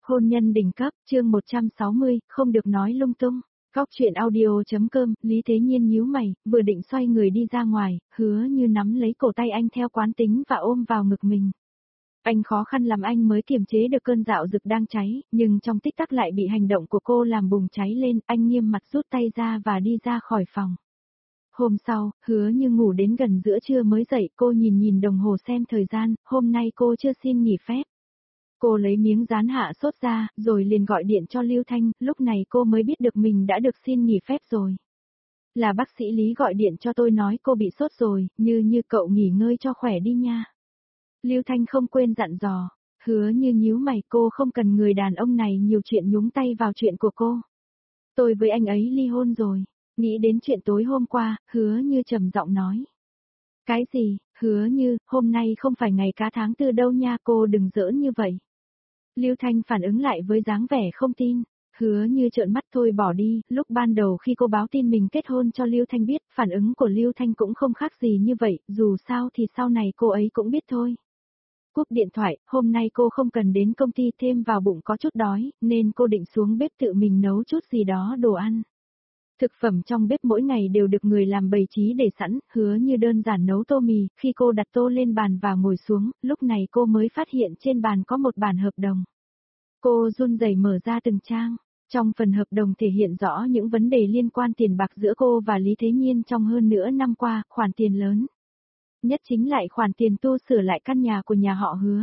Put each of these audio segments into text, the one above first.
Hôn nhân đỉnh cấp, chương 160, không được nói lung tung. Góc chuyện audio.com, Lý Thế Nhiên nhíu mày, vừa định xoay người đi ra ngoài, Hứa Như nắm lấy cổ tay anh theo quán tính và ôm vào ngực mình. Anh khó khăn lắm anh mới kiềm chế được cơn dạo dực đang cháy, nhưng trong tích tắc lại bị hành động của cô làm bùng cháy lên, anh nghiêm mặt rút tay ra và đi ra khỏi phòng. Hôm sau, Hứa Như ngủ đến gần giữa trưa mới dậy, cô nhìn đồng hồ xem thời gian, hôm nay cô chưa xin nghỉ phép. Cô lấy miếng dán hạ sốt ra, rồi liền gọi điện cho Lưu Thanh, lúc này cô mới biết được mình đã được xin nghỉ phép rồi. Là bác sĩ Lý gọi điện cho tôi nói cô bị sốt rồi, Như cậu nghỉ ngơi cho khỏe đi nha. Lưu Thanh không quên dặn dò, Hứa Như nhíu mày, cô không cần người đàn ông này nhiều chuyện nhúng tay vào chuyện của cô. Tôi với anh ấy ly hôn rồi, nghĩ đến chuyện tối hôm qua, Hứa Như trầm giọng nói. Cái gì, Hứa Như, hôm nay không phải ngày cá tháng tư đâu nha, cô đừng giỡn như vậy. Lưu Thanh phản ứng lại với dáng vẻ không tin, Hứa Như trợn mắt thôi bỏ đi, lúc ban đầu khi cô báo tin mình kết hôn cho Lưu Thanh biết, phản ứng của Lưu Thanh cũng không khác gì như vậy, dù sao thì sau này cô ấy cũng biết thôi. Cúp điện thoại, hôm nay cô không cần đến công ty, thêm vào bụng có chút đói, nên cô định xuống bếp tự mình nấu chút gì đó đồ ăn. Thực phẩm trong bếp mỗi ngày đều được người làm bày trí để sẵn, Hứa Như đơn giản nấu tô mì, khi cô đặt tô lên bàn và ngồi xuống, lúc này cô mới phát hiện trên bàn có một bản hợp đồng. Cô run rẩy mở ra từng trang, trong phần hợp đồng thể hiện rõ những vấn đề liên quan tiền bạc giữa cô và Lý Thế Nhiên trong hơn nửa năm qua, khoản tiền lớn. Nhất chính lại khoản tiền tu sửa lại căn nhà của nhà họ Hứa.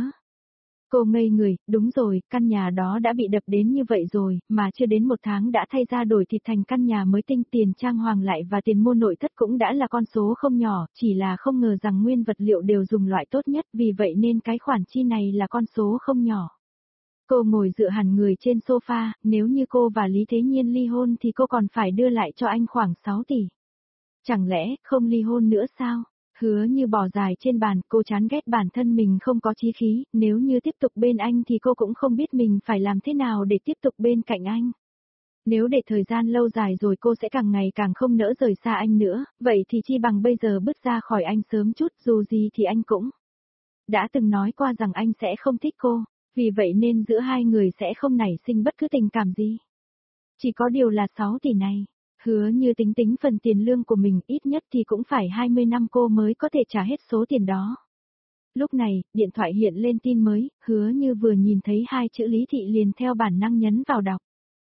Cô ngây người, đúng rồi, căn nhà đó đã bị đập đến như vậy rồi, mà chưa đến một tháng đã thay ra đổi thịt thành căn nhà mới tinh, tiền trang hoàng lại và tiền mua nội thất cũng đã là con số không nhỏ, chỉ là không ngờ rằng nguyên vật liệu đều dùng loại tốt nhất, vì vậy nên cái khoản chi này là con số không nhỏ. Cô ngồi dựa hẳn người trên sofa, nếu như cô và Lý Thế Nhiên ly hôn thì cô còn phải đưa lại cho anh khoảng 6 tỷ. Chẳng lẽ không ly hôn nữa sao? Hứa Như bò dài trên bàn, cô chán ghét bản thân mình không có chí khí, nếu như tiếp tục bên anh thì cô cũng không biết mình phải làm thế nào để tiếp tục bên cạnh anh. Nếu để thời gian lâu dài rồi cô sẽ càng ngày càng không nỡ rời xa anh nữa, vậy thì chi bằng bây giờ bước ra khỏi anh sớm chút, dù gì thì anh cũng đã từng nói qua rằng anh sẽ không thích cô, vì vậy nên giữa hai người sẽ không nảy sinh bất cứ tình cảm gì. Chỉ có điều là 6 tỷ này. Hứa Như tính phần tiền lương của mình, ít nhất thì cũng phải 20 năm cô mới có thể trả hết số tiền đó. Lúc này, điện thoại hiện lên tin mới, Hứa Như vừa nhìn thấy hai chữ Lý Thị liền theo bản năng nhấn vào đọc.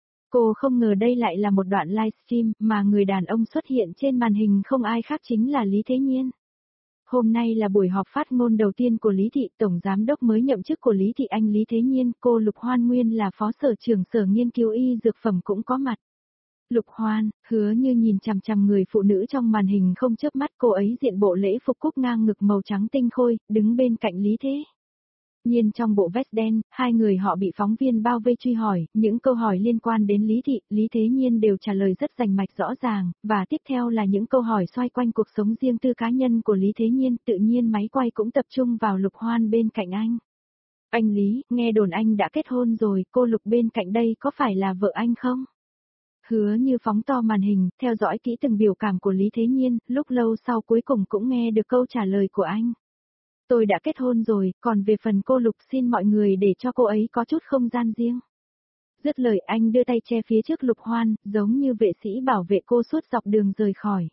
Cô không ngờ đây lại là một đoạn livestream mà người đàn ông xuất hiện trên màn hình không ai khác chính là Lý Thế Nhiên. Hôm nay là buổi họp phát ngôn đầu tiên của Lý Thị, tổng giám đốc mới nhậm chức của Lý Thị, anh Lý Thế Nhiên, cô Lục Hoan nguyên là phó sở trưởng sở nghiên cứu y dược phẩm cũng có mặt. Lục Hoan, Hứa Như nhìn chằm chằm người phụ nữ trong màn hình không chớp mắt, cô ấy diện bộ lễ phục cúc ngang ngực màu trắng tinh khôi, đứng bên cạnh Lý Thế Nhiên trong bộ vest đen, hai người họ bị phóng viên bao vây truy hỏi, những câu hỏi liên quan đến Lý Thị, Lý Thế Nhiên đều trả lời rất rành mạch rõ ràng, và tiếp theo là những câu hỏi xoay quanh cuộc sống riêng tư cá nhân của Lý Thế Nhiên, tự nhiên máy quay cũng tập trung vào Lục Hoan bên cạnh anh. Anh Lý, nghe đồn anh đã kết hôn rồi, cô Lục bên cạnh đây có phải là vợ anh không? Hứa Như phóng to màn hình, theo dõi kỹ từng biểu cảm của Lý Thế Nhiên, lúc lâu sau cuối cùng cũng nghe được câu trả lời của anh. Tôi đã kết hôn rồi, còn về phần cô Lục xin mọi người để cho cô ấy có chút không gian riêng. Dứt lời anh đưa tay che phía trước Lục Hoan, giống như vệ sĩ bảo vệ cô suốt dọc đường rời khỏi.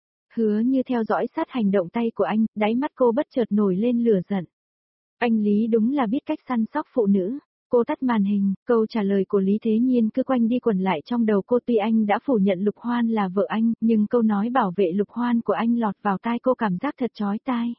Hứa Như theo dõi sát hành động tay của anh, đáy mắt cô bất chợt nổi lên lửa giận. Anh Lý đúng là biết cách săn sóc phụ nữ. Cô tắt màn hình, câu trả lời của Lý Thế Nhiên cứ quanh đi quẩn lại trong đầu cô, tuy anh đã phủ nhận Lục Hoan là vợ anh, nhưng câu nói bảo vệ Lục Hoan của anh lọt vào tai cô cảm giác thật chói tai.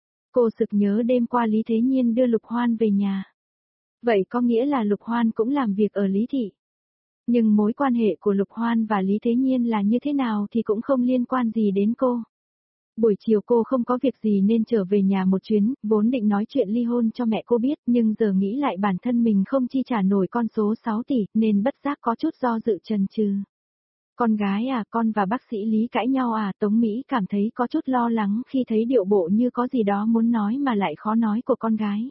Cô sực nhớ đêm qua Lý Thế Nhiên đưa Lục Hoan về nhà. Vậy có nghĩa là Lục Hoan cũng làm việc ở Lý Thị. Nhưng mối quan hệ của Lục Hoan và Lý Thế Nhiên là như thế nào thì cũng không liên quan gì đến cô. Buổi chiều cô không có việc gì nên trở về nhà một chuyến, vốn định nói chuyện ly hôn cho mẹ cô biết, nhưng giờ nghĩ lại bản thân mình không chi trả nổi con số 6 tỷ, nên bất giác có chút do dự chần chừ. Con gái à, con và bác sĩ Lý cãi nhau à, Tống Mỹ cảm thấy có chút lo lắng khi thấy điệu bộ như có gì đó muốn nói mà lại khó nói của con gái.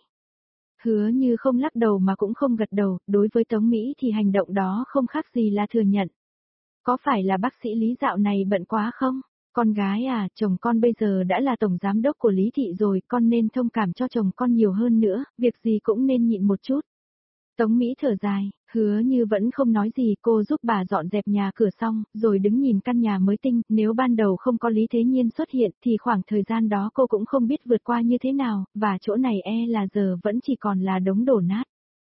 Hứa Như không lắc đầu mà cũng không gật đầu, đối với Tống Mỹ thì hành động đó không khác gì là thừa nhận. Có phải là bác sĩ Lý dạo này bận quá không? Con gái à, chồng con bây giờ đã là tổng giám đốc của Lý Thị rồi, con nên thông cảm cho chồng con nhiều hơn nữa, việc gì cũng nên nhịn một chút. Tống Mỹ thở dài, Hứa Như vẫn không nói gì, cô giúp bà dọn dẹp nhà cửa xong, rồi đứng nhìn căn nhà mới tinh, nếu ban đầu không có Lý Thế Nhiên xuất hiện thì khoảng thời gian đó cô cũng không biết vượt qua như thế nào, và chỗ này là giờ vẫn chỉ còn là đống đổ nát.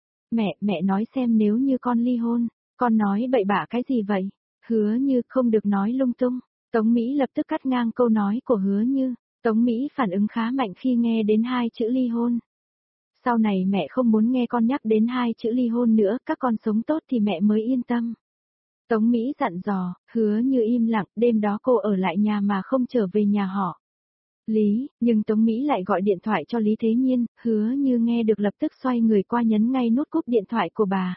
Mẹ nói xem nếu như con ly hôn, con nói bậy bạ cái gì vậy? Hứa Như không được nói lung tung. Tống Mỹ lập tức cắt ngang câu nói của Hứa Như. Tống Mỹ phản ứng khá mạnh khi nghe đến hai chữ ly hôn. Sau này mẹ không muốn nghe con nhắc đến hai chữ ly hôn nữa, các con sống tốt thì mẹ mới yên tâm. Tống Mỹ dặn dò, Hứa Như im lặng, đêm đó cô ở lại nhà mà không trở về nhà họ. Nhưng Tống Mỹ lại gọi điện thoại cho Lý Thế Nhiên, Hứa Như nghe được lập tức xoay người qua nhấn ngay nút cúp điện thoại của bà.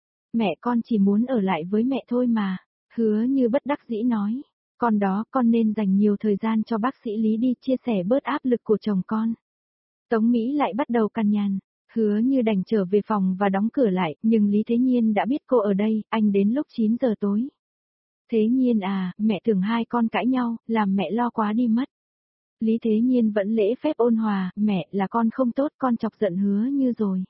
Mẹ con chỉ muốn ở lại với mẹ thôi mà, Hứa Như bất đắc dĩ nói. Còn đó con nên dành nhiều thời gian cho bác sĩ Lý đi, chia sẻ bớt áp lực của chồng con. Tống Mỹ lại bắt đầu cằn nhằn, Hứa Như đành trở về phòng và đóng cửa lại, nhưng Lý Thế Nhiên đã biết cô ở đây, anh đến lúc 9 giờ tối. Thế Nhiên à, mẹ tưởng hai con cãi nhau, làm mẹ lo quá đi mất. Lý Thế Nhiên vẫn lễ phép ôn hòa, mẹ là con không tốt, con chọc giận Hứa Như rồi.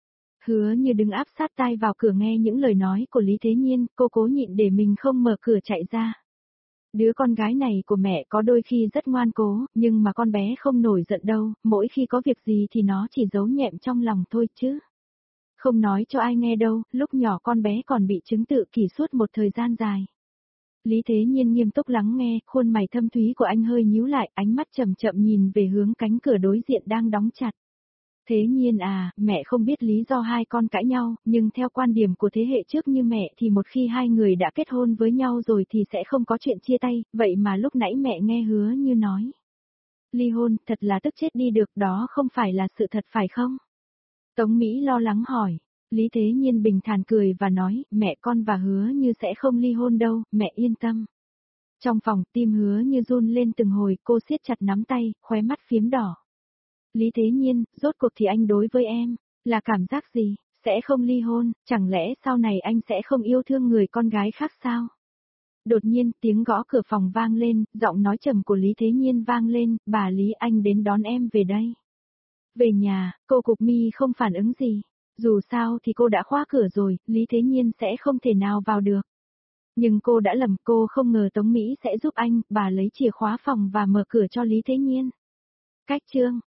Hứa Như đứng áp sát tai vào cửa nghe những lời nói của Lý Thế Nhiên, cô cố nhịn để mình không mở cửa chạy ra. Đứa con gái này của mẹ có đôi khi rất ngoan cố, nhưng mà con bé không nổi giận đâu, mỗi khi có việc gì thì nó chỉ giấu nhẹm trong lòng thôi chứ. Không nói cho ai nghe đâu, lúc nhỏ con bé còn bị chứng tự kỷ suốt một thời gian dài. Lý Thế Nhiên nghiêm túc lắng nghe, khuôn mày thâm thúy của anh hơi nhíu lại, ánh mắt chậm chậm nhìn về hướng cánh cửa đối diện đang đóng chặt. Thế Nhiên à, mẹ không biết lý do hai con cãi nhau, nhưng theo quan điểm của thế hệ trước như mẹ thì một khi hai người đã kết hôn với nhau rồi thì sẽ không có chuyện chia tay, vậy mà lúc nãy mẹ nghe Hứa Như nói. Ly hôn, thật là tức chết đi được, đó không phải là sự thật phải không? Tống Mỹ lo lắng hỏi. Lý Thế Nhiên bình thản cười và nói, mẹ con và Hứa Như sẽ không ly hôn đâu, mẹ yên tâm. Trong phòng, tim Hứa Như run lên từng hồi, cô siết chặt nắm tay, khóe mắt phiếm đỏ. Lý Thế Nhiên, rốt cuộc thì anh đối với em, là cảm giác gì, sẽ không ly hôn, chẳng lẽ sau này anh sẽ không yêu thương người con gái khác sao? Đột nhiên, tiếng gõ cửa phòng vang lên, giọng nói trầm của Lý Thế Nhiên vang lên, bà Lý anh đến đón em về đây. Về nhà, cô Cục Mi không phản ứng gì. Dù sao thì cô đã khóa cửa rồi, Lý Thế Nhiên sẽ không thể nào vào được. Nhưng cô đã lầm, cô không ngờ Tống Mỹ sẽ giúp anh, bà lấy chìa khóa phòng và mở cửa cho Lý Thế Nhiên. Cách chương